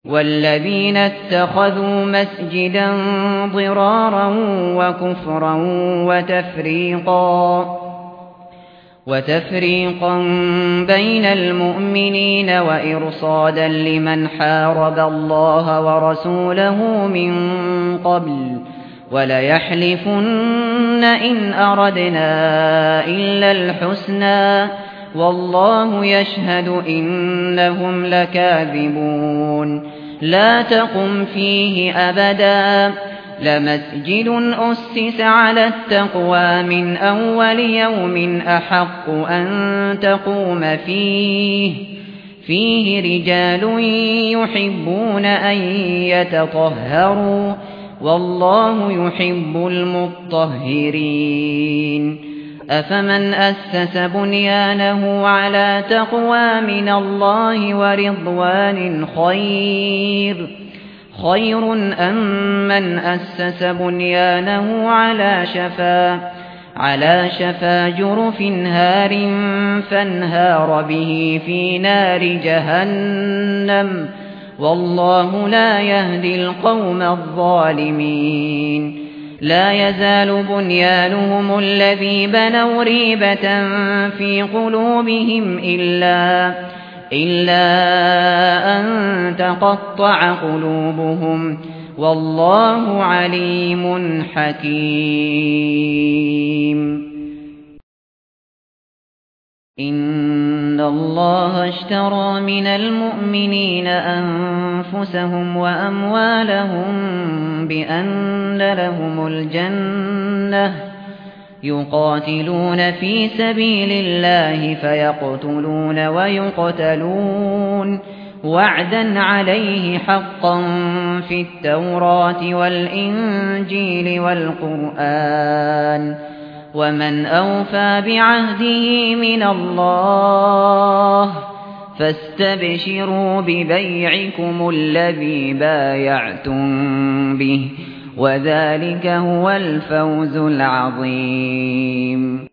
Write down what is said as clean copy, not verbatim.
والذين اتخذوا مسجدا ضرارا وكفرا وتفريقا بين المؤمنين وإرصادا لمن حارب الله ورسوله من قبل وليحلفن إن أردنا إلا الحسنى والله يشهد إنهم لكاذبون لا تقم فيه أبدا لمسجد أسس على التقوى من أول يوم أحق أن تقوم فيه رجال يحبون أن يتطهروا والله يحب المطهرين أفمن أسس بنيانه على تقوى من الله ورضوان خير أم من أسس بنيانه على شفا جرف هار فانهار به في نار جهنم والله لا يهدي القوم الظالمين لا يزال بنيانهم الذي بنوا ريبة في قلوبهم إلا أن تقطع قلوبهم والله عليم حكيم إن الله اشترى من المؤمنين أنفسهم وأموالهم بأن لهم الجنة يقاتلون في سبيل الله فيقتلون ويقتلون وعدا عليه حقا في التوراة والإنجيل والقرآن ومن أوفى بعهده من الله فاستبشروا ببيعكم الذي بايعتم به وذلك هو الفوز العظيم.